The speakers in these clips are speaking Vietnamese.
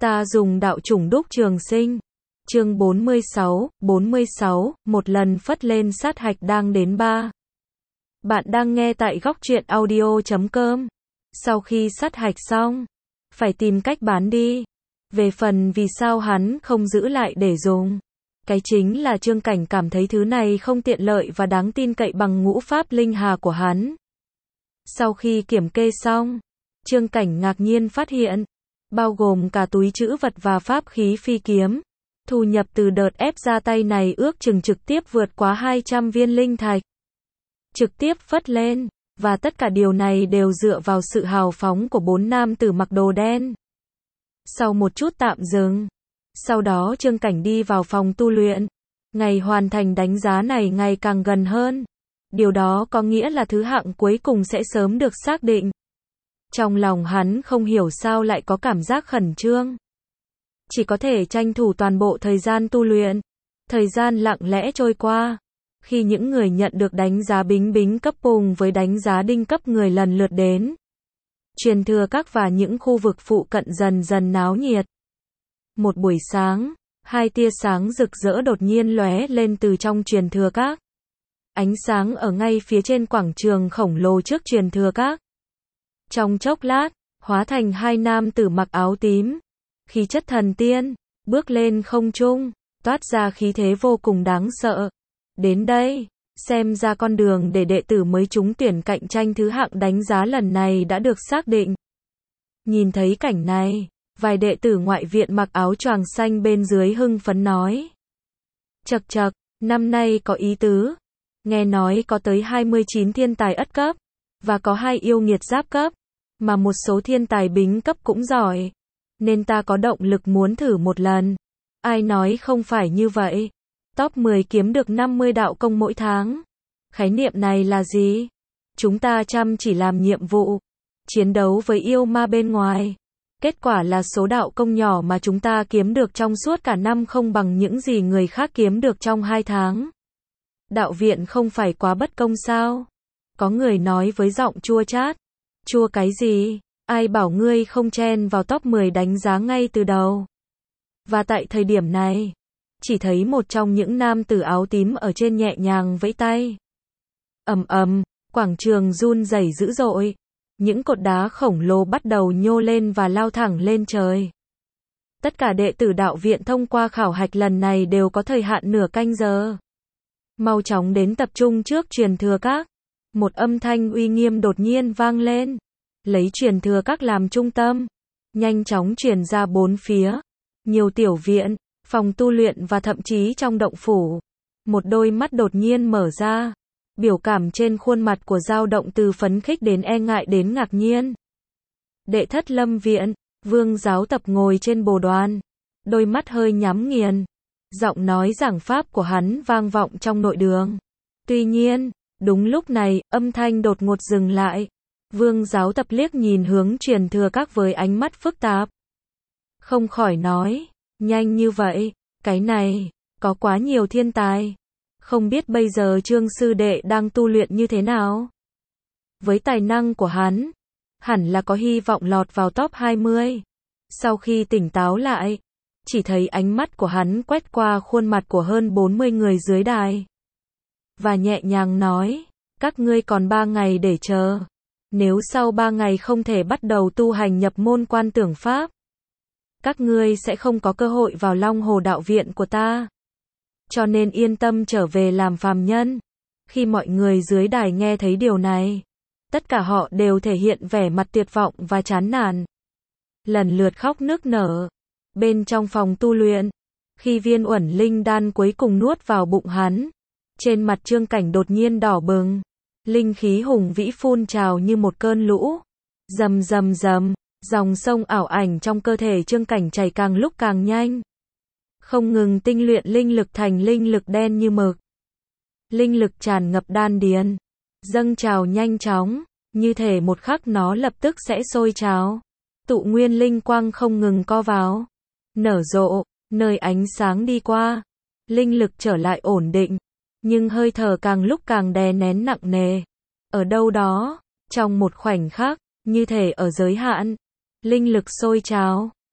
Ta dùng đạo chủng đúc trường sinh. Chương 46, một lần phất lên sát hạch đang đến 3. Bạn đang nghe tại góc truyện audio.com. Sau khi sát hạch xong, phải tìm cách bán đi. Về phần vì sao hắn không giữ lại để dùng, cái chính là Trương Cảnh cảm thấy thứ này không tiện lợi và đáng tin cậy bằng ngũ pháp linh hà của hắn. Sau khi kiểm kê xong, Trương Cảnh ngạc nhiên phát hiện, bao gồm cả túi trữ vật và pháp khí phi kiếm, thu nhập từ đợt ép ra tay này ước chừng trực tiếp vượt quá 200 viên linh thạch. Trực tiếp phất lên, và tất cả điều này đều dựa vào sự hào phóng của 4 nam tử mặc đồ đen. Sau một chút tạm dừng, sau đó Trương Cảnh đi vào phòng tu luyện. Ngày hoàn thành đánh giá này ngày càng gần hơn. Điều đó có nghĩa là thứ hạng cuối cùng sẽ sớm được xác định. Trong lòng hắn không hiểu sao lại có cảm giác khẩn trương. Chỉ có thể tranh thủ toàn bộ thời gian tu luyện. Thời gian lặng lẽ trôi qua. Khi những người nhận được đánh giá bính bính cấp cùng với đánh giá đinh cấp người lần lượt đến. Truyền thừa các và những khu vực phụ cận dần dần náo nhiệt. Một buổi sáng, hai tia sáng rực rỡ đột nhiên lóe lên từ trong truyền thừa các. Ánh sáng ở ngay phía trên quảng trường khổng lồ trước truyền thừa các. Trong chốc lát, hóa thành hai nam tử mặc áo tím. Khí chất thần tiên, bước lên không trung, toát ra khí thế vô cùng đáng sợ. Đến đây, xem ra con đường để đệ tử mới trúng tuyển cạnh tranh thứ hạng đánh giá lần này đã được xác định. Nhìn thấy cảnh này, vài đệ tử ngoại viện mặc áo choàng xanh bên dưới hưng phấn nói. Chậc chậc, năm nay có ý tứ. Nghe nói có tới 29 thiên tài ất cấp, và có 2 yêu nghiệt giáp cấp, mà một số thiên tài bính cấp cũng giỏi. Nên ta có động lực muốn thử một lần. Ai nói không phải như vậy. Top 10 kiếm được 50 đạo công mỗi tháng. Khái niệm này là gì? Chúng ta chăm chỉ làm nhiệm vụ, chiến đấu với yêu ma bên ngoài. Kết quả là số đạo công nhỏ mà chúng ta kiếm được trong suốt cả năm không bằng những gì người khác kiếm được trong 2 tháng. Đạo viện không phải quá bất công sao? Có người nói với giọng chua chát. Chua cái gì? Ai bảo ngươi không chen vào top 10 đánh giá ngay từ đầu? Và tại thời điểm này, chỉ thấy một trong những nam tử áo tím ở trên nhẹ nhàng vẫy tay. Ầm ầm, quảng trường run rẩy dữ dội. Những cột đá khổng lồ bắt đầu nhô lên và lao thẳng lên trời. Tất cả đệ tử đạo viện thông qua khảo hạch lần này đều có thời hạn nửa canh giờ. Mau chóng đến tập trung trước truyền thừa các. Một âm thanh uy nghiêm đột nhiên vang lên. Lấy truyền thừa các làm trung tâm. Nhanh chóng truyền ra bốn phía. Nhiều tiểu viện, phòng tu luyện và thậm chí trong động phủ. Một đôi mắt đột nhiên mở ra. Biểu cảm trên khuôn mặt của dao động từ phấn khích đến e ngại đến ngạc nhiên. Đệ thất lâm viện, Vương giáo tập ngồi trên bồ đoàn. Đôi mắt hơi nhắm nghiền. Giọng nói giảng pháp của hắn vang vọng trong nội đường. Tuy nhiên, đúng lúc này, âm thanh đột ngột dừng lại. Vương giáo tập liếc nhìn hướng truyền thừa các với ánh mắt phức tạp. Không khỏi nói, nhanh như vậy, cái này, có quá nhiều thiên tài. Không biết bây giờ Trương sư đệ đang tu luyện như thế nào? Với tài năng của hắn, hẳn là có hy vọng lọt vào top 20. Sau khi tỉnh táo lại, chỉ thấy ánh mắt của hắn quét qua khuôn mặt của hơn 40 người dưới đài. Và nhẹ nhàng nói, các ngươi còn 3 ngày để chờ. Nếu sau 3 ngày không thể bắt đầu tu hành nhập môn quan tưởng pháp, các ngươi sẽ không có cơ hội vào Long Hồ đạo viện của ta. Cho nên yên tâm trở về làm phàm nhân. Khi mọi người dưới đài nghe thấy điều này, tất cả họ đều thể hiện vẻ mặt tuyệt vọng và chán nản. Lần lượt khóc nức nở. Bên trong phòng tu luyện, khi viên uẩn linh đan cuối cùng nuốt vào bụng hắn, trên mặt Trương Cảnh đột nhiên đỏ bừng. Linh khí hùng vĩ phun trào như một cơn lũ. Rầm rầm rầm, dòng sông ảo ảnh trong cơ thể Trương Cảnh chảy càng lúc càng nhanh. Không ngừng tinh luyện linh lực thành linh lực đen như mực. Linh lực tràn ngập đan điền, dâng trào nhanh chóng, như thể một khắc nó lập tức sẽ sôi trào. Tụ nguyên linh quang không ngừng co vào, nở rộ, nơi ánh sáng đi qua, linh lực trở lại ổn định, nhưng hơi thở càng lúc càng đè nén nặng nề. Ở đâu đó, trong một khoảnh khắc, như thể ở giới hạn, linh lực sôi trào,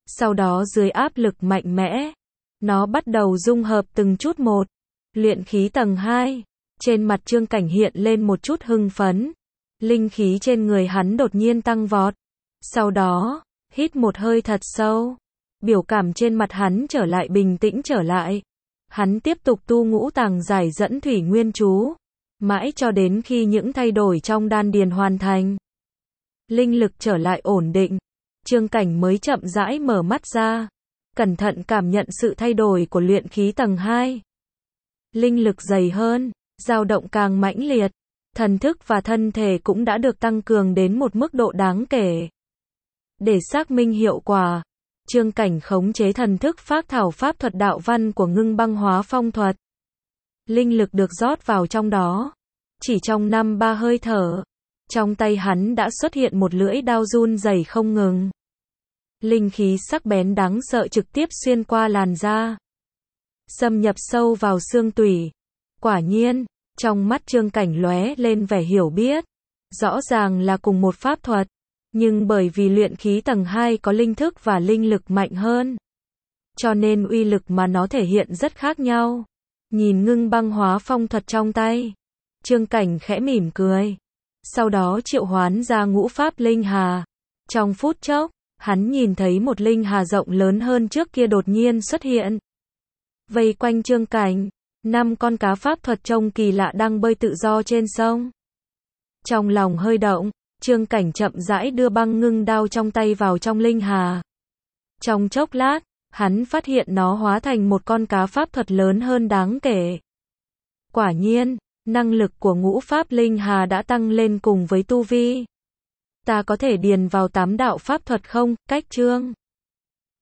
Sau đó dưới áp lực mạnh mẽ, nó bắt đầu dung hợp từng chút một. Luyện khí tầng 2. Trên mặt Trương Cảnh hiện lên một chút hưng phấn. Linh khí trên người hắn đột nhiên tăng vọt. Sau đó, hít một hơi thật sâu. Biểu cảm trên mặt hắn trở lại bình tĩnh trở lại. Hắn tiếp tục tu ngũ tàng giải dẫn thủy nguyên chú. Mãi cho đến khi những thay đổi trong đan điền hoàn thành. Linh lực trở lại ổn định. Trương Cảnh mới chậm rãi mở mắt ra. Cẩn thận cảm nhận sự thay đổi của luyện khí tầng 2. Linh lực dày hơn, dao động càng mãnh liệt. Thần thức và thân thể cũng đã được tăng cường đến một mức độ đáng kể. Để xác minh hiệu quả, Trương Cảnh khống chế thần thức phác thảo pháp thuật đạo văn của Ngưng Băng Hóa Phong thuật. Linh lực được rót vào trong đó. Chỉ trong 5-3 hơi thở, trong tay hắn đã xuất hiện một lưỡi đao run rẩy không ngừng. Linh khí sắc bén đáng sợ trực tiếp xuyên qua làn da, xâm nhập sâu vào xương tủy. Quả nhiên, trong mắt Trương Cảnh lóe lên vẻ hiểu biết. Rõ ràng là cùng một pháp thuật, nhưng bởi vì luyện khí tầng 2 có linh thức và linh lực mạnh hơn, cho nên uy lực mà nó thể hiện rất khác nhau. Nhìn Ngưng Băng Hóa Phong thuật trong tay, Trương Cảnh khẽ mỉm cười. Sau đó triệu hoán ra ngũ pháp linh hà. Trong phút chốc, hắn nhìn thấy một linh hà rộng lớn hơn trước kia đột nhiên xuất hiện. Vây quanh Trương Cảnh, 5 con cá pháp thuật trông kỳ lạ đang bơi tự do trên sông. Trong lòng hơi động, Trương Cảnh chậm rãi đưa băng ngưng đao trong tay vào trong linh hà. Trong chốc lát, hắn phát hiện nó hóa thành một con cá pháp thuật lớn hơn đáng kể. Quả nhiên, năng lực của ngũ pháp linh hà đã tăng lên cùng với tu vi. Ta có thể điền vào 8 đạo pháp thuật không? Cách Trương